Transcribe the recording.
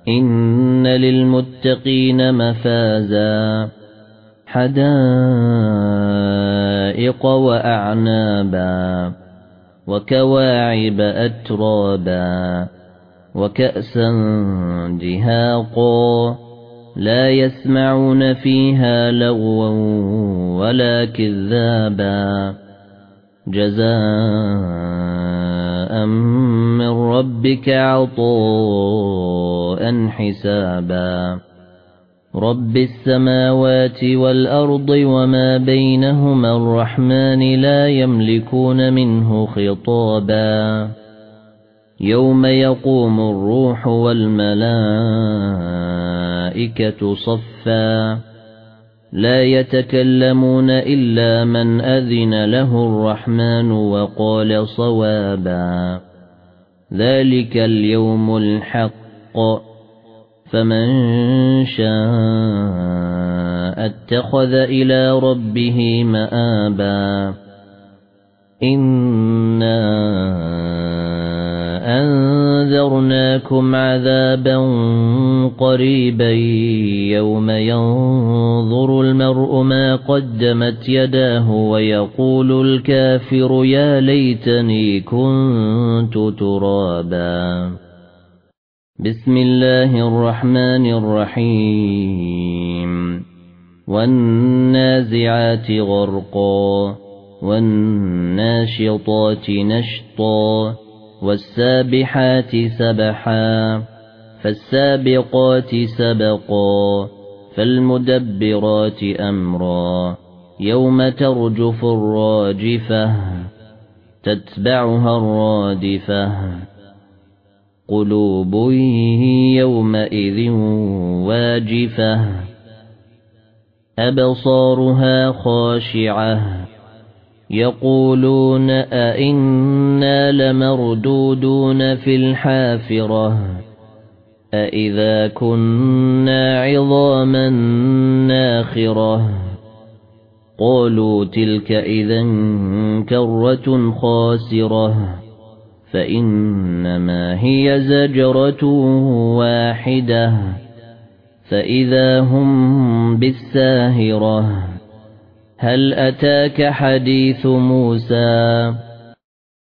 إن للمتقين مفازا حدائق وأعنابا وكواعب أترابا وكأسا دهاقا لا يسمعون فيها لغوا ولا كذابا جزاء من ربك عطاء حسابا رب السماوات والأرض وما بينهما الرحمن لا يملكون منه خطابا يوم يقوم الروح والملائكة صفا لا يتكلمون إلا من أذن له الرحمن وقال صوابا ذلك اليوم الحق فمن شاء اتخذ إلى ربه مآبا إنا أنذرناكم عذابا قريبا يوم ينظر المرء ما قدمت يداه ويقول الكافر يا ليتني كنت ترابا بسم الله الرحمن الرحيم والنازعات غرقا والناشطات نشطا والسابحات سبحا فالسابقات سبقا فالمدبرات أمرا يوم ترجف الراجفة تتبعها الرادفة قلوب يومئذ واجفة أبصارها خاشعة يقولون أئنا لمردودون في الحافرة أئذا كنا عظاما ناخرة قالوا تلك إذا كرة خاسرة فإنما هي زجرة واحدة فإذا هم بالساهرة هل أتاك حديث موسى